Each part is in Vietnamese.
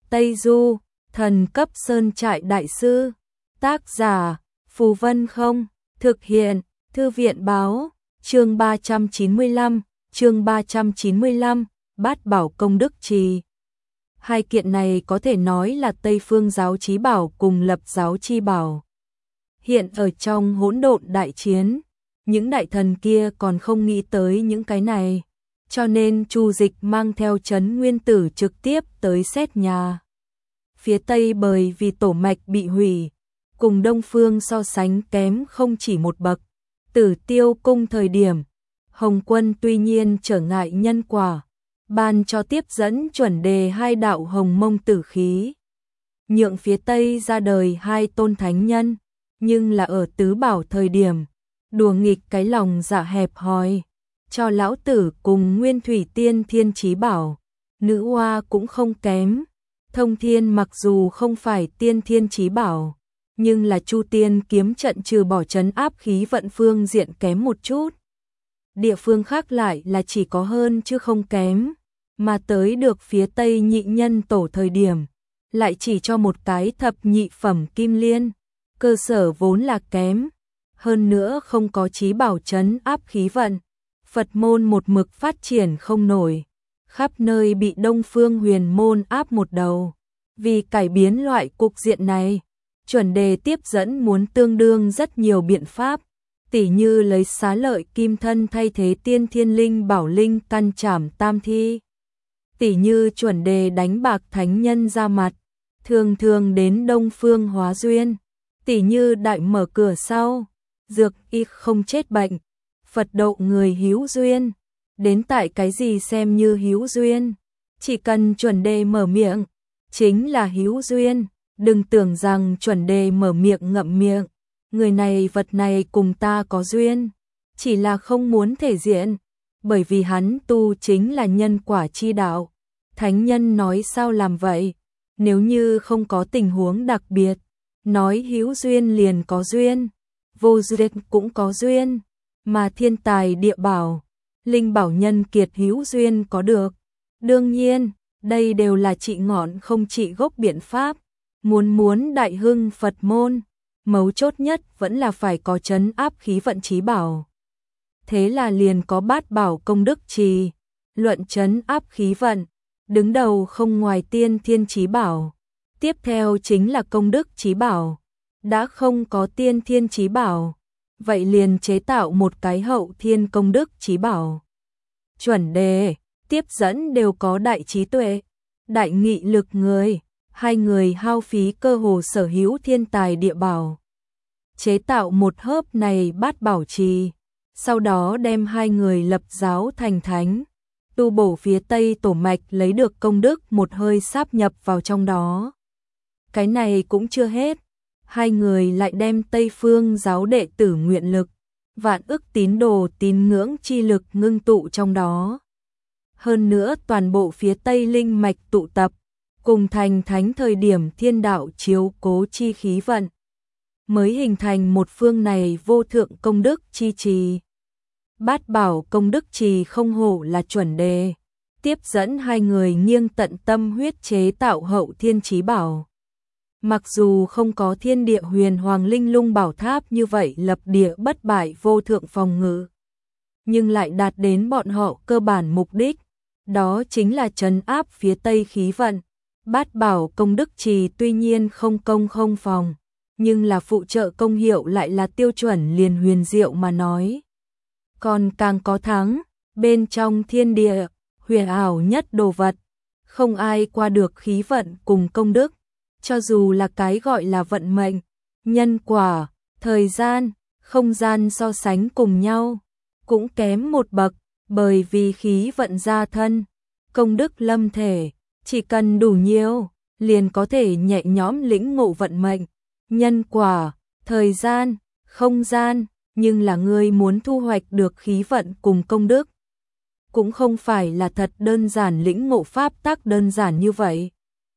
Tây Du, thần cấp sơn trại đại sư. Tác giả, Phù Vân Không. Thực hiện, Thư viện báo. Chương 395, Bát Bảo Công Đức Trì. Hai kiện này có thể nói là Tây Phương Giáo Chí Bảo cùng Lập Giáo Chi Bảo. Hiện ở trong hỗn độn đại chiến, những đại thần kia còn không nghĩ tới những cái này, cho nên Chu Dịch mang theo Trấn Nguyên Tử trực tiếp tới xét nhà. Phía Tây bởi vì tổ mạch bị hủy, cùng Đông Phương so sánh kém không chỉ một bậc. Tử Tiêu cung thời điểm, Hồng Quân tuy nhiên trở ngại nhân quả, ban cho tiếp dẫn chuẩn đề hai đạo hồng mông tử khí, nhượng phía Tây ra đời hai tôn thánh nhân, nhưng là ở tứ bảo thời điểm, đùa nghịch cái lòng dạ hẹp hòi, cho lão tử cùng Nguyên Thủy Tiên Thiên Chí Bảo, nữ hoa cũng không kém. Thông Thiên mặc dù không phải Tiên Thiên Chí Bảo, nhưng là Chu Tiên kiếm trận trừ bỏ trấn áp khí vận phương diện kém một chút. Địa phương khác lại là chỉ có hơn chứ không kém, mà tới được phía Tây nhị nhân tổ thời điểm, lại chỉ cho một cái thập nhị phẩm kim liên, cơ sở vốn là kém, hơn nữa không có chí bảo trấn áp khí vận, Phật môn một mực phát triển không nổi, khắp nơi bị Đông Phương Huyền môn áp một đầu. Vì cải biến loại cục diện này, chuẩn đề tiếp dẫn muốn tương đương rất nhiều biện pháp, tỉ như lấy xá lợi kim thân thay thế tiên thiên linh bảo linh căn trảm tam thi, tỉ như chuẩn đề đánh bạc thánh nhân ra mặt, thường thường đến Đông Phương hóa duyên, tỉ như đại mở cửa sau, dược y không chết bệnh, Phật độ người hữu duyên, đến tại cái gì xem như hữu duyên, chỉ cần chuẩn đề mở miệng, chính là hữu duyên, đừng tưởng rằng chuẩn đề mở miệng ngậm miệng, người này vật này cùng ta có duyên, chỉ là không muốn thể diện, bởi vì hắn tu chính là nhân quả chi đạo, thánh nhân nói sao làm vậy, nếu như không có tình huống đặc biệt, nói hữu duyên liền có duyên, vô duyên cũng có duyên, mà thiên tài địa bảo, linh bảo nhân kiệt hữu duyên có được, đương nhiên, đây đều là trị ngọn không trị gốc biện pháp, muốn đại hưng Phật môn, mấu chốt nhất vẫn là phải có trấn áp khí vận chí bảo. Thế là liền có Bát Bảo Công Đức Trì, luận trấn áp khí vận, đứng đầu không ngoài Tiên Thiên Chí Bảo, tiếp theo chính là Công Đức Chí Bảo, đã không có Tiên Thiên Chí Bảo, vậy liền chế tạo một cái Hậu Thiên Công Đức Chí Bảo. Chuẩn đề, tiếp dẫn đều có đại trí tuệ, đại nghị lực người, hai người hao phí cơ hồ sở hữu thiên tài địa bảo. Chế tạo một hớp này Bát Bảo Trì, sau đó đem hai người lập giáo thành thánh, tu bổ phía Tây tổ mạch lấy được công đức một hơi sáp nhập vào trong đó. Cái này cũng chưa hết, hai người lại đem Tây Phương giáo đệ tử nguyện lực, vạn ức tín đồ tín ngưỡng chi lực ngưng tụ trong đó. Hơn nữa toàn bộ phía Tây linh mạch tụ tập, cùng thành thánh thời điểm thiên đạo chiếu cố chi khí vận, mới hình thành một phương này vô thượng công đức chi trì. Bát Bảo Công Đức Trì không hổ là chuẩn đề, tiếp dẫn hai người nghiêng tận tâm huyết chế tạo Hậu Thiên Chí Bảo. Mặc dù không có thiên địa huyền hoàng linh lung bảo tháp như vậy lập địa bất bại vô thượng phòng ngự, nhưng lại đạt đến bọn họ cơ bản mục đích, đó chính là trấn áp phía Tây khí vận. Bát Bảo Công Đức Trì tuy nhiên không công không phòng, nhưng là phụ trợ công hiệu lại là tiêu chuẩn liền huyền diệu mà nói. Còn càng có thắng, bên trong thiên địa, huyền ảo nhất đồ vật, không ai qua được khí vận cùng công đức, cho dù là cái gọi là vận mệnh, nhân quả, thời gian, không gian so sánh cùng nhau, cũng kém một bậc, bởi vì khí vận gia thân, công đức lâm thể, chỉ cần đủ nhiều, liền có thể nhẹ nhõm lĩnh ngộ vận mệnh, nhân quả, thời gian, không gian, nhưng là người muốn thu hoạch được khí vận cùng công đức, cũng không phải là thật đơn giản lĩnh ngộ pháp tắc đơn giản như vậy.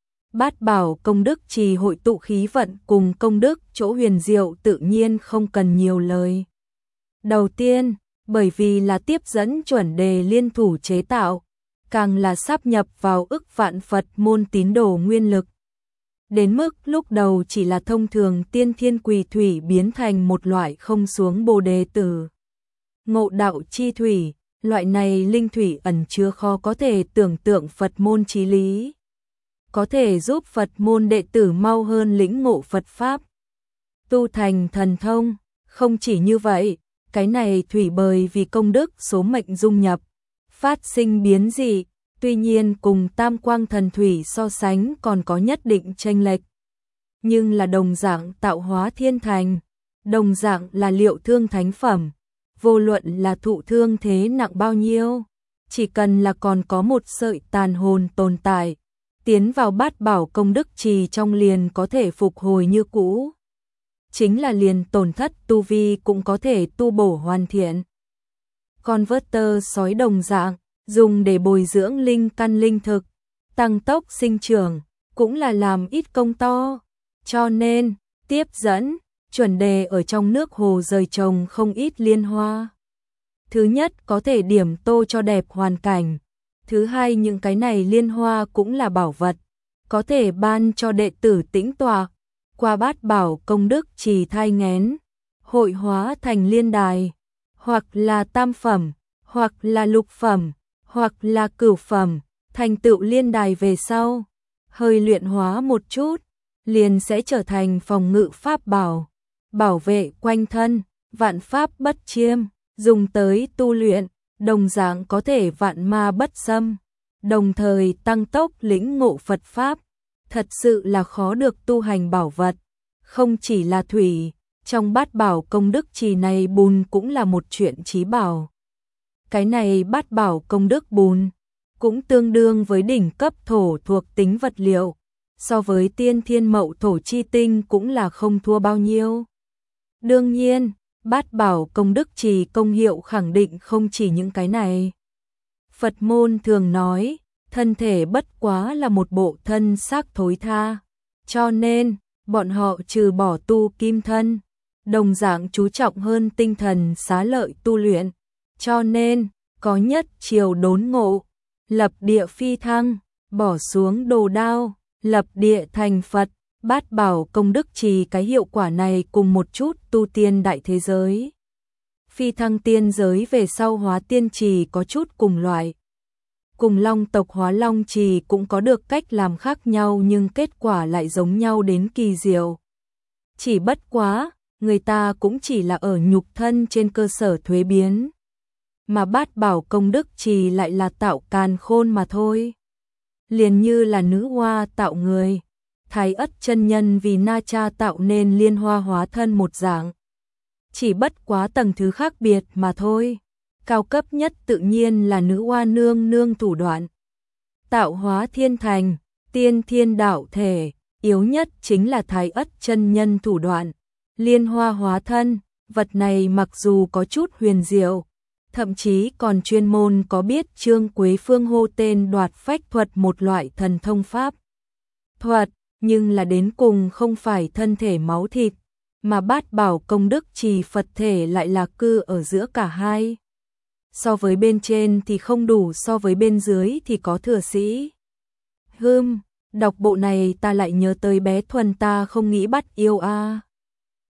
Bát Bảo Công Đức Trì hội tụ khí vận cùng công đức, chỗ huyền diệu tự nhiên không cần nhiều lời. Đầu tiên, bởi vì là tiếp dẫn chuẩn đề liên thủ chế tạo, càng là sáp nhập vào ức vạn Phật môn tín đồ nguyên lực. Đến mức lúc đầu chỉ là thông thường tiên thiên quỳ thủy biến thành một loại không xuống bồ đề tử. Ngộ đạo chi thủy, loại này linh thủy ẩn chứa khó có thể tưởng tượng Phật môn chí lý. Có thể giúp Phật môn đệ tử mau hơn lĩnh ngộ Phật Pháp. Tu thành thần thông, không chỉ như vậy, cái này thủy bởi vì công đức số mệnh dung nhập, phát sinh biến dị, tuy nhiên cùng tam quang thần thủy so sánh còn có nhất định chênh lệch. Nhưng là đồng dạng tạo hóa thiên thành, đồng dạng là liệu thương thánh phẩm, vô luận là thụ thương thế nặng bao nhiêu, chỉ cần là còn có một sợi tàn hồn tồn tại, tiến vào bát bảo công đức trì trong liền có thể phục hồi như cũ. Chính là liền tổn thất tu vi cũng có thể tu bổ hoàn thiện. Converter sói đồng dạng, dùng để bồi dưỡng linh căn linh thực, tăng tốc sinh trưởng, cũng là làm ít công to. Cho nên, tiếp dẫn, chuẩn đề ở trong nước hồ rời trồng không ít liên hoa. Thứ nhất có thể điểm tô cho đẹp hoàn cảnh. Thứ hai những cái này liên hoa cũng là bảo vật, có thể ban cho đệ tử tĩnh tọa, qua bát bảo công đức trì thai nghén, hội hóa thành liên đài, hoặc là tam phẩm, hoặc là lục phẩm, hoặc là cửu phẩm, thành tựu liên đài về sau, hơi luyện hóa một chút, liền sẽ trở thành phòng ngự pháp bảo, bảo vệ quanh thân, vạn pháp bất chiêm, dùng tới tu luyện, đồng dạng có thể vạn ma bất xâm, đồng thời tăng tốc lĩnh ngộ Phật Pháp, thật sự là khó được tu hành bảo vật, không chỉ là thủy, trong bát bảo công đức trì này bùn cũng là một chuyện chí bảo. Cái này bát bảo công đức bùn, cũng tương đương với đỉnh cấp thổ thuộc tính vật liệu, so với tiên thiên mậu thổ chi tinh cũng là không thua bao nhiêu. Đương nhiên, bát bảo công đức trì công hiệu khẳng định không chỉ những cái này. Phật môn thường nói, thân thể bất quá là một bộ thân xác thối tha, cho nên, bọn họ trừ bỏ tu kim thân, đồng dạng chú trọng hơn tinh thần xá lợi tu luyện, cho nên, có nhất chiều đốn ngộ, lập địa phi thăng, bỏ xuống đồ đao, lập địa thành Phật, bát bảo công đức trì cái hiệu quả này cùng một chút tu tiên đại thế giới. Phi thăng tiên giới về sau hóa tiên trì có chút cùng loại. Cùng long tộc hóa long trì cũng có được cách làm khác nhau nhưng kết quả lại giống nhau đến kỳ diệu. Chỉ bất quá, người ta cũng chỉ là ở nhục thân trên cơ sở thuế biến. Mà bát bảo công đức trì lại là tạo càn khôn mà thôi. Liền như là nữ hoa tạo người, Thái Ất chân nhân vì Na Cha tạo nên liên hoa hóa thân một dạng. Chỉ bất quá tầng thứ khác biệt mà thôi. Cao cấp nhất tự nhiên là nữ hoa nương nương thủ đoạn. Tạo hóa thiên thành, tiên thiên đạo thể, yếu nhất chính là Thái Ất chân nhân thủ đoạn. Liên hoa hóa thân, vật này mặc dù có chút huyền diệu, thậm chí còn chuyên môn có biết Trương Quế Phương hô tên đoạt phách thuật một loại thần thông pháp thuật, nhưng là đến cùng không phải thân thể máu thịt, mà bát bảo công đức trì Phật thể lại là cư ở giữa cả hai. So với bên trên thì không đủ, so với bên dưới thì có thừa sĩ. Đọc bộ này ta lại nhớ tới bé Thuần ta không nghĩ bắt yêu a.